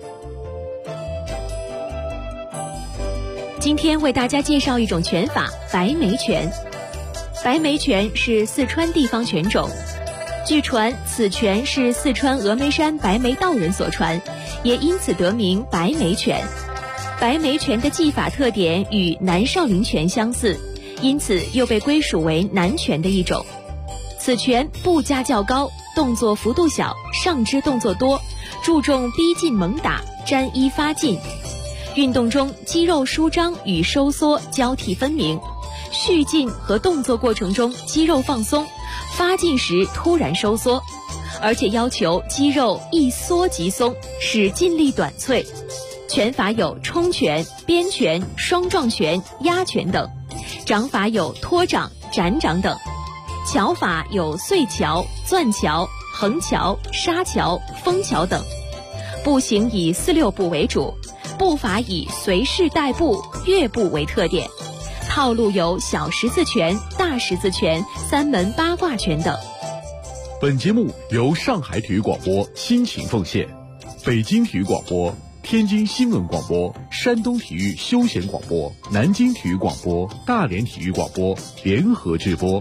今天为大家介绍一种拳法——白眉拳。白眉拳是四川地方拳种，据传此拳是四川峨眉山白眉道人所传，也因此得名白眉拳。白眉拳的技法特点与南少林拳相似，因此又被归属为南拳的一种。此拳步架较高，动作幅度小，上肢动作多，注重逼近猛打，沾衣发劲。运动中肌肉舒张与收缩交替分明，蓄劲和动作过程中肌肉放松，发劲时突然收缩，而且要求肌肉一缩即松，使劲力短脆。拳法有冲拳、鞭拳、双撞拳、压拳等，掌法有托掌、斩掌等，桥法有碎桥、钻桥、横桥、沙桥、封桥等。步行以4-6步为主，步法以随势带步、跃步为特点，套路有小十字拳、大十字拳、三门八卦拳等。 本节目由上海体育广播辛勤奉献，北京体育广播、天津新闻广播、山东体育休闲广播、南京体育广播、大连体育广播联合制播。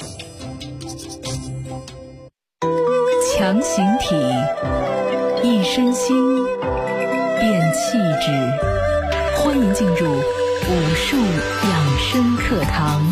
强形体，一身心，变气质。欢迎进入武术养生课堂。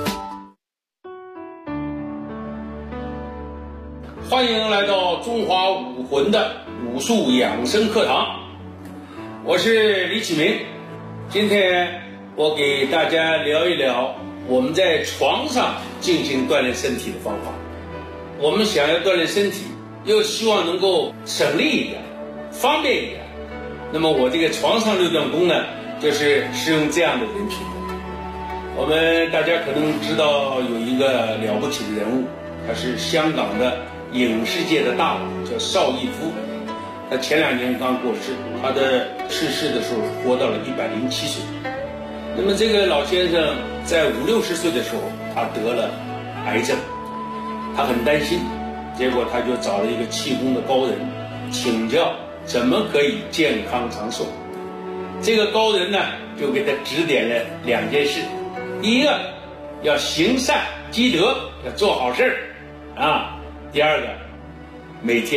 欢迎来到中华武魂的武术养生课堂，我是李启明。今天我给大家聊一聊我们在床上进行锻炼身体的方法。我们想要锻炼身体，又希望能够省力一点、方便一点，那么我这个床上六段功呢，就是适用这样的人群的。我们大家可能知道有一个了不起的人物，他是香港的影视界的大佬，叫邵逸夫。他前2年刚过世，他的逝世的时候活到了107岁。那么这个老先生在50-60岁的时候，他得了癌症，他很担心，结果他就找了一个气功的高人请教怎么可以健康长寿。这个高人呢，就给他指点了2件事：第一个，要行善积德，要做好事儿啊；第二个，每天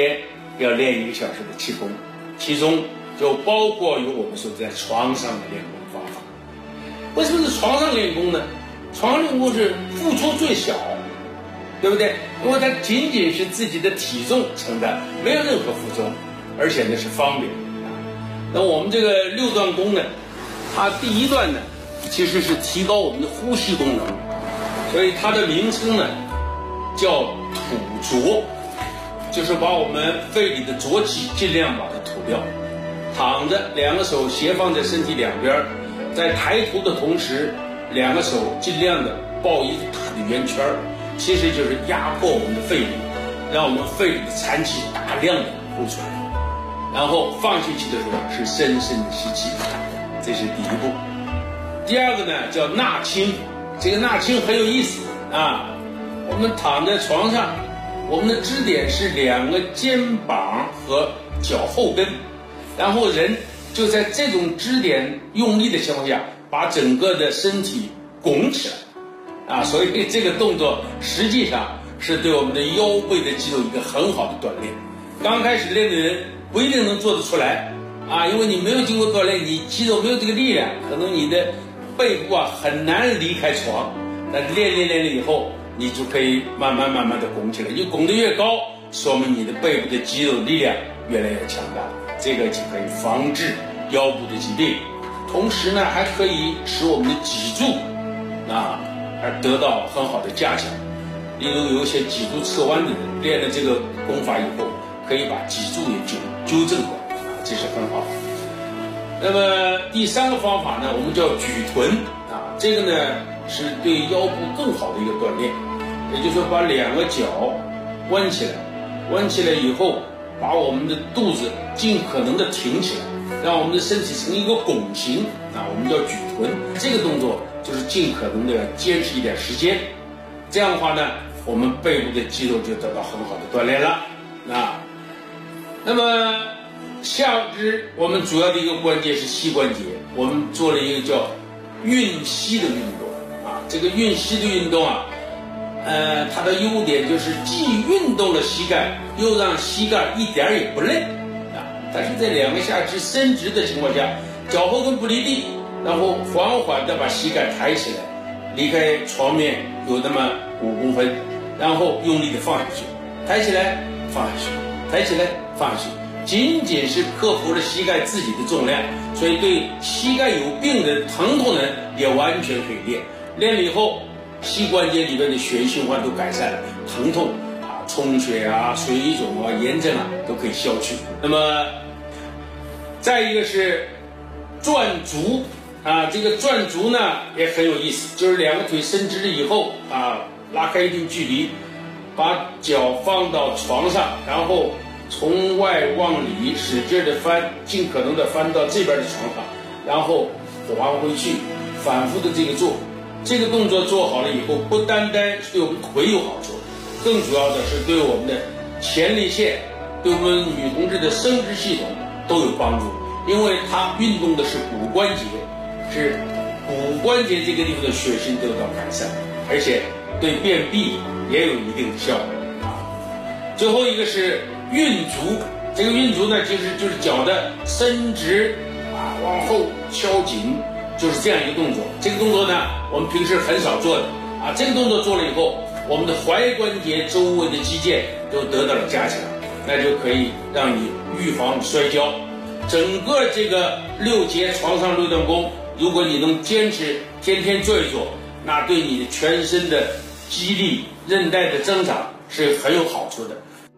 要练1个小时的气功，其中就包括有我们说在床上的练功方法。为什么是床上练功呢？床上练功是付出最小，对不对？因为它仅仅是自己的体重承担，没有任何负重，而且呢是方便。那我们这个6段功呢，它第1段呢其实是提高我们的呼吸功能，所以它的名称呢叫吐浊，就是把我们肺里的浊气尽量把它吐掉。躺着，2个手斜放在身体两边，在抬头的同时，2个手尽量的抱一个大的圆圈，其实就是压迫我们的肺里，让我们肺里的残气大量的呼出来。然后放气气的时候是深深的吸气，这是第1步。第2个呢叫纳清，这个纳清很有意思啊。我们躺在床上，我们的支点是2个肩膀和脚后跟，然后人就在这种支点用力的情况下，把整个的身体拱起来啊，所以这个动作实际上是对我们的腰背的肌肉一个很好的锻炼。刚开始练的人不一定能做得出来啊，因为你没有经过锻炼，你肌肉没有这个力量，可能你的背部啊很难离开床。但练了以后，你就可以慢慢的拱起来。你拱得越高，说明你的背部的肌肉力量越来越强大，这个就可以防治腰部的疾病。同时呢，还可以使我们的脊柱而得到很好的加强。例如有一些脊柱侧弯的人，练了这个功法以后，可以把脊柱也纠正过来，这是很好。那么第3个方法呢，我们叫举臀这个呢是对腰部更好的一个锻炼。也就是说，把2个脚弯起来，弯起来以后，把我们的肚子尽可能的挺起来，让我们的身体成一个拱形我们叫举臀。这个动作就是尽可能的坚持一点时间，这样的话呢，我们背部的肌肉就得到很好的锻炼了。那么下肢我们主要的一个关节是膝关节，我们做了一个叫运膝的运动这个运膝的运动它的优点就是既运动了膝盖，又让膝盖一点也不累但是在2个下肢伸直的情况下，脚后跟不离地，然后缓缓地把膝盖抬起来，离开床面有那么5公分，然后用力地放下去，抬起来放下去，抬起来放下去，仅仅是克服了膝盖自己的重量，所以对膝盖有病的疼痛人也完全可以练。练了以后，膝关节里面的血液循环都改善了，疼痛充血水肿炎症都可以消去。那么再一个是转足这个转足呢也很有意思，就是2个腿伸直了以后拉开一定距离，把脚放到床上，然后从外往里使劲的翻，尽可能的翻到这边的床上，然后还回去，反复的这个做。这个动作做好了以后，不单单是对我们腿有好处，更主要的是对我们的前列腺，对我们女同志的生殖系统都有帮助，因为它运动的是骨关节，是骨关节这个地方的血循得到改善，而且对便秘也有一定的效果最后一个是运足，这个运足呢就是脚的伸直往后敲紧，就是这样一个动作。这个动作呢我们平时很少做的这个动作做了以后，我们的踝关节周围的肌腱都得到了加强，那就可以让你预防摔跤。整个这个6节床上6段功，如果你能坚持天天做一做，那对你的全身的肌力、韧带的增长是很有好处的。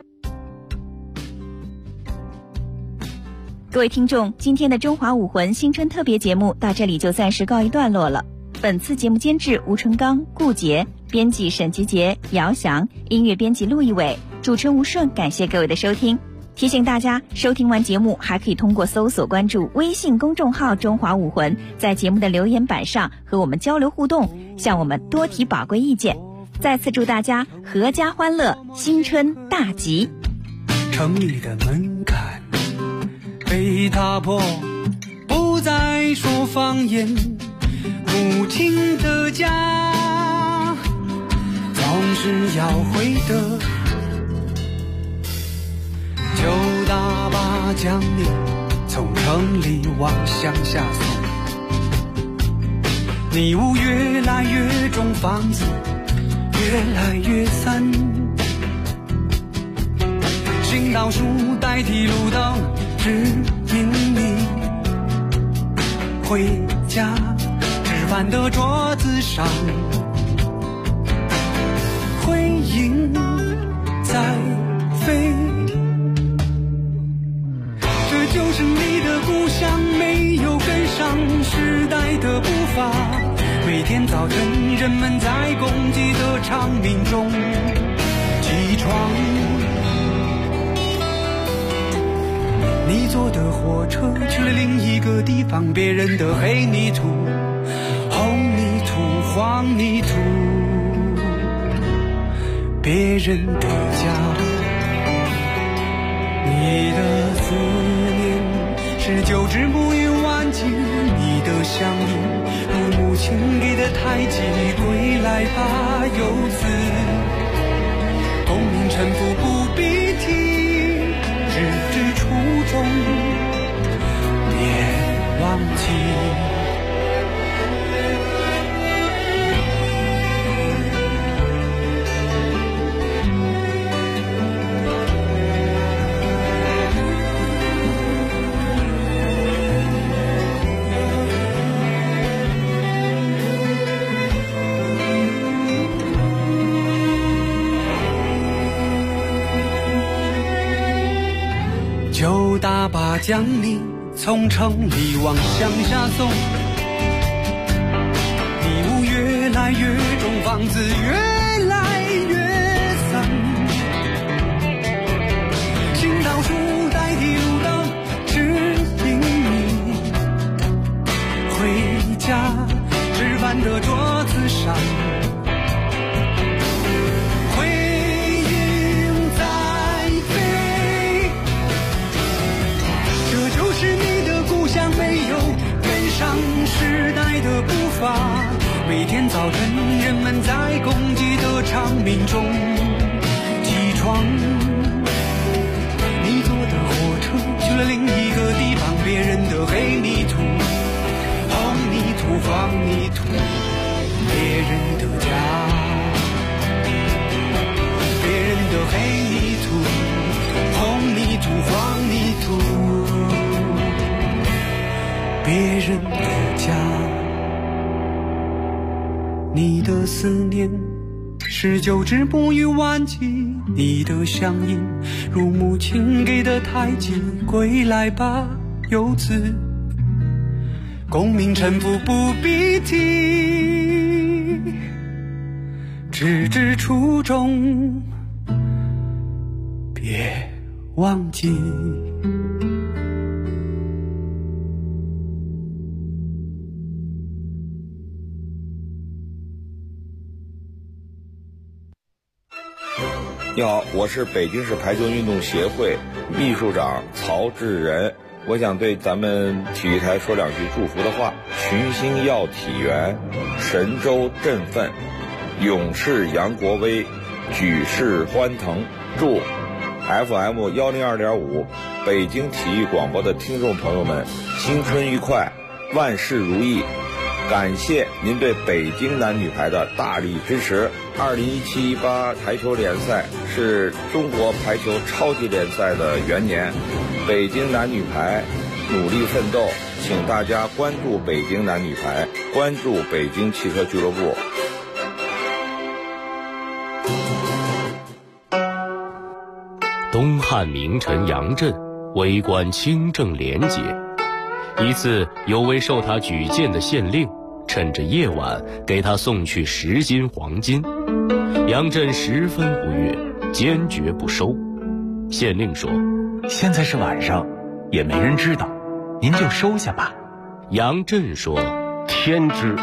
各位听众，今天的中华武魂新春特别节目到这里就暂时告一段落了。本次节目监制吴春刚、顾杰，编辑沈吉杰、姚翔，音乐编辑陆一伟，主持人吴顺。感谢各位的收听。提醒大家，收听完节目还可以通过搜索关注微信公众号中华武魂，在节目的留言板上和我们交流互动，向我们多提宝贵意见。再次祝大家阖家欢乐，新春大吉。 城里的门槛被打破，不再说方言，母亲的家总是要回的。 就大把将你从城里往乡下送。迷雾越来越重，房子越来越散，行道树代替路灯，指引你回家。吃饭的桌子上，回音在飞。这就是你的故乡，没有跟上时代的步伐。每天早晨，人们在公鸡的长鸣中起床。你坐的火车去了另一个地方，别人的黑泥土、红泥土、黄泥土，别人的家。你的思念是9只暮云挽起你的乡音，如母亲给的胎记，归来吧游子，功名臣服不必提，只知初衷别忘记。就大把将你从城里往乡下送，迷雾越来越重，房子越来越散，行道树代替路灯，指引你回家。吃饭的桌子上，时代的步伐，每天早晨，人们在公鸡的长鸣中起床。你坐的火车去了另一个地方，别人的黑泥土、红泥土、黄泥土，别人的家。别人的黑泥土、红泥土、黄泥土，别人的家。你的思念是9只暮云挽起你的乡音，如母亲给的胎记，归来吧游子，功名臣服不必提，只知初衷别忘记。 你好，我是北京市排球运动协会秘书长曹志仁，我想对咱们体育台说2句祝福的话：群星耀体圆，神州振奋，勇士扬国威，举世欢腾。祝 FM 102.5北京体育广播的听众朋友们新春愉快，万事如意。感谢您对北京男女排的大力支持。2017-18排球联赛是中国排球超级联赛的元年，北京男女排努力奋斗，请大家关注北京男女排，关注北京汽车俱乐部。 东汉名臣杨震为官清正廉洁，一次有位受他举荐的县令趁着夜晚给他送去10斤黄金，杨震十分不悦，坚决不收。县令说： 现在是晚上，也没人知道，您就收下吧。 杨震说： 天知